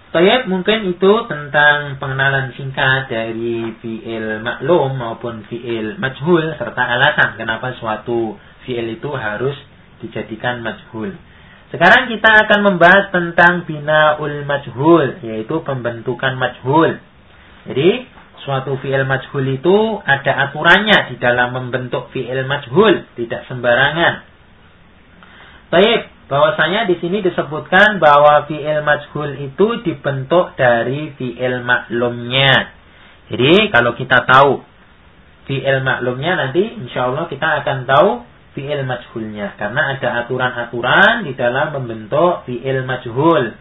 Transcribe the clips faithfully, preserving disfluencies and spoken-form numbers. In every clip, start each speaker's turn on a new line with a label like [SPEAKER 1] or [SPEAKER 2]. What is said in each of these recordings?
[SPEAKER 1] Baik, mungkin itu tentang pengenalan singkat dari fi'il maklum maupun fi'il majhul serta alasan kenapa suatu fi'il itu harus dijadikan majhul. Sekarang kita akan membahas tentang bina'ul majhul, yaitu pembentukan majhul. Jadi, suatu fi'il majhul itu ada aturannya di dalam membentuk fi'il majhul, tidak sembarangan. Baik, bahwasanya di sini disebutkan bahwa fi'il majhul itu dibentuk dari fi'il maklumnya. Jadi kalau kita tahu fi'il maklumnya, nanti insya Allah kita akan tahu fi'il majhulnya. Karena ada aturan-aturan di dalam membentuk fi'il majhul.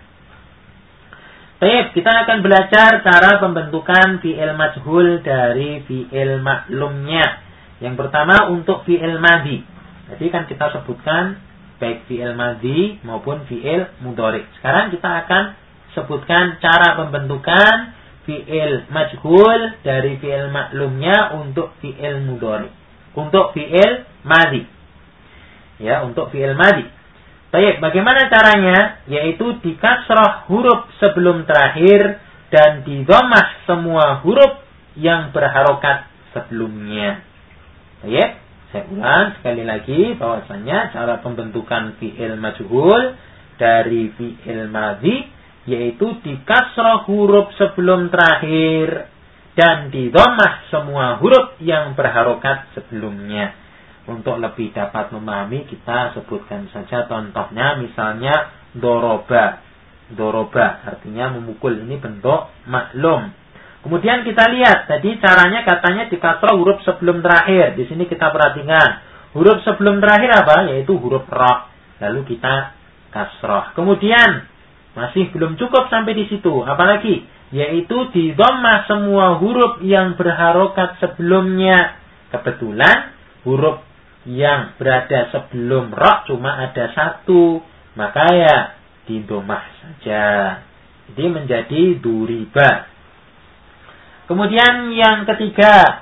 [SPEAKER 1] Baik, kita akan belajar cara pembentukan fi'il majhul dari fi'il maklumnya. Yang pertama untuk fi'il madhi. Jadi kan kita sebutkan baik fi'il madhi maupun fi'il mudhari. Sekarang kita akan sebutkan cara pembentukan fi'il majhul dari fi'il maklumnya untuk fi'il mudhari. Untuk fi'il madhi. Ya, untuk fi'il madhi. Baik, bagaimana caranya? Yaitu di kasrah huruf sebelum terakhir dan di dhammah semua huruf yang berharokat sebelumnya. Baik. Saya ulang sekali lagi bahwasanya cara pembentukan fi'il majhul dari fi'il madhi yaitu di kasrah huruf sebelum terakhir dan di dhammah semua huruf yang berharokat sebelumnya. Untuk lebih dapat memahami kita sebutkan saja contohnya, misalnya doroba. Doroba artinya memukul, ini bentuk maklum. Kemudian kita lihat, tadi caranya katanya di kasrah huruf sebelum terakhir. Di sini kita perhatikan, huruf sebelum terakhir apa? Yaitu huruf ra. Lalu kita kasrah. Kemudian masih belum cukup sampai di situ. Apalagi? Yaitu di dhammah semua huruf yang berharokat sebelumnya. Kebetulan huruf yang berada sebelum ra cuma ada satu. Maka ya di dhammah saja. Jadi menjadi duriba. Kemudian yang ketiga,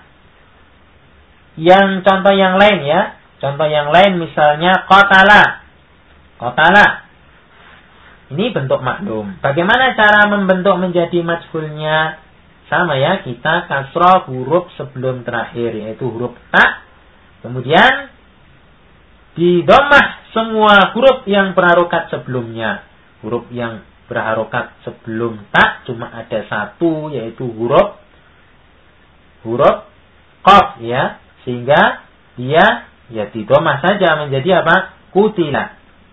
[SPEAKER 1] yang contoh yang lain ya. Contoh yang lain misalnya qatala. Qatala. Ini bentuk maklum. Bagaimana cara membentuk menjadi majhulnya? Sama ya, kita kasrah huruf sebelum terakhir, yaitu huruf ta. Kemudian di dhammah semua huruf yang berharokat sebelumnya. Huruf yang berharokat sebelum ta cuma ada satu, yaitu huruf huruf qaf ya, sehingga dia ya di dhammah saja menjadi apa? Qutila.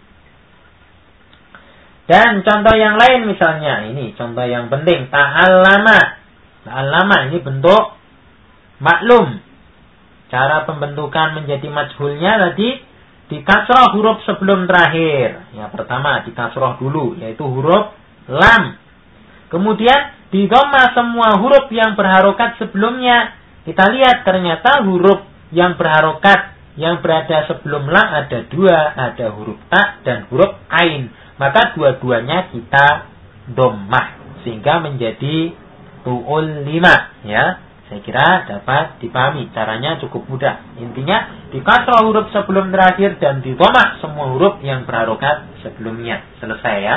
[SPEAKER 1] Dan contoh yang lain misalnya, ini contoh yang penting, ta'allama. Ta'allama ini bentuk maklum. Cara pembentukan menjadi majhulnya tadi di kasrah huruf sebelum terakhir. Ya, pertama di kasrah dulu, yaitu huruf lam. Kemudian di dhammah semua huruf yang berharokat sebelumnya. Kita lihat ternyata huruf yang berharokat yang berada sebelum lam ada dua. Ada huruf ta dan huruf ain. Maka dua-duanya kita dhammah. Sehingga menjadi tu'ul lima. Ya, saya kira dapat dipahami. Caranya cukup mudah. Intinya di kasrah huruf sebelum terakhir dan di dhammah semua huruf yang berharokat sebelumnya. Selesai ya.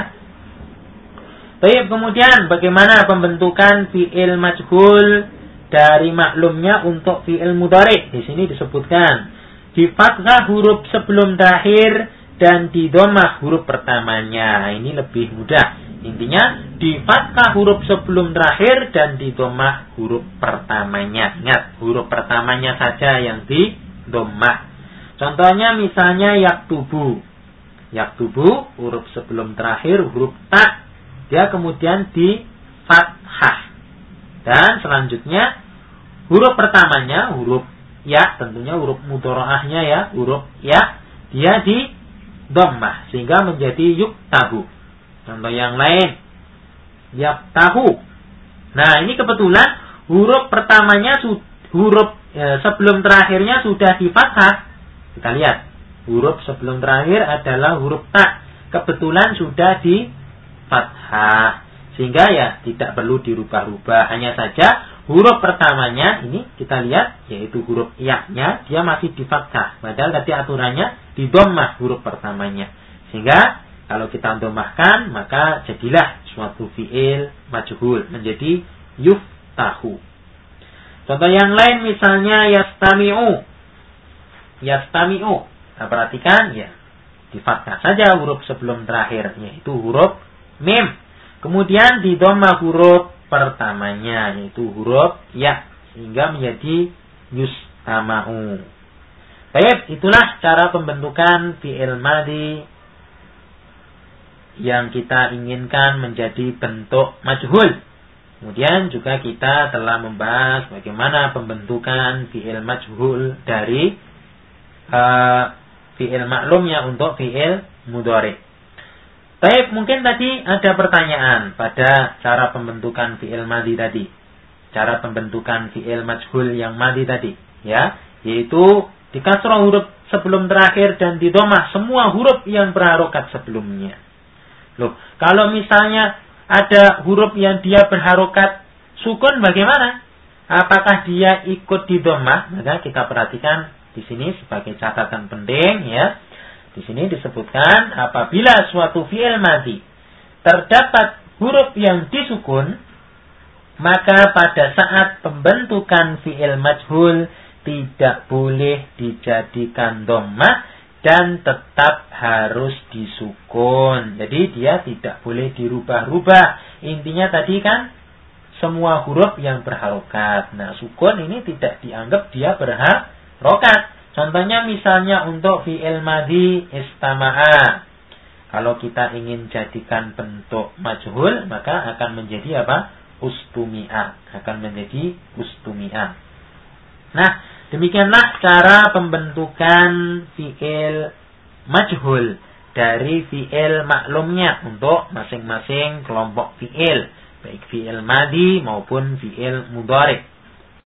[SPEAKER 1] Baik, kemudian bagaimana pembentukan fi'il majhul dari maklumnya untuk fi'il mudhari? Di sini disebutkan di fathah huruf sebelum terakhir dan di dhammah huruf pertamanya. Ini lebih mudah. Intinya di fathah huruf sebelum terakhir dan di dhammah huruf pertamanya. Ingat, huruf pertamanya saja yang di dhammah. Contohnya misalnya yaktubu. Yaktubu huruf sebelum terakhir huruf ta. Dia kemudian di fathah. Dan selanjutnya huruf pertamanya, huruf ya, tentunya huruf mudharaahnya ya, huruf ya, dia di dhammah sehingga menjadi yuktahu. Contoh yang lain, yaktahu. Nah, ini kebetulan huruf pertamanya huruf ya, sebelum terakhirnya sudah di fathah. Kita lihat, huruf sebelum terakhir adalah huruf ta. Kebetulan sudah di fathah, sehingga ya tidak perlu dirubah-rubah. Hanya saja huruf pertamanya ini kita lihat, yaitu huruf ya-nya, dia masih di fathah, padahal tadi aturannya di dhammah huruf pertamanya, sehingga Kalau kita domahkan, maka jadilah suatu fi'il majhul menjadi yuftahu. Contoh yang lain misalnya yastami'u. Yastami'u. Nah, perhatikan ya. Di fathah saja huruf sebelum terakhir, yaitu huruf mim. Kemudian di dhamma huruf pertamanya, yaitu huruf ya, sehingga menjadi yustama'u. Baik, itulah cara pembentukan fi'il madhi yang kita inginkan menjadi bentuk majhul. Kemudian juga kita telah membahas bagaimana pembentukan fi'il majhul dari uh, fi'il maklumnya untuk fi'il mudhari. Baik, mungkin tadi ada pertanyaan pada cara pembentukan fi'il madhi tadi. Cara pembentukan fi'il majhul yang madhi tadi, ya, yaitu di kasrah huruf sebelum terakhir dan di dhammah semua huruf yang berharokat sebelumnya. Loh, kalau misalnya ada huruf yang dia berharokat sukun bagaimana? Apakah dia ikut di dhammah? Maka kita perhatikan di sini sebagai catatan penting ya. Di sini disebutkan apabila suatu fi'il madhi terdapat huruf yang disukun, maka pada saat pembentukan fi'il majhul tidak boleh dijadikan dhammah dan tetap harus disukun. Jadi dia tidak boleh dirubah-rubah. Intinya tadi kan semua huruf yang berharokat. Nah, sukun ini tidak dianggap dia berharokat. Contohnya misalnya untuk fi'il madhi istama'a. Kalau kita ingin jadikan bentuk majhul, maka akan menjadi apa? Ustumi'a. Akan menjadi ustumi'a. Nah, demikianlah cara pembentukan fi'il majhul dari fi'il maklumnya untuk masing-masing kelompok fi'il, baik fi'il madhi maupun fi'il mudhari.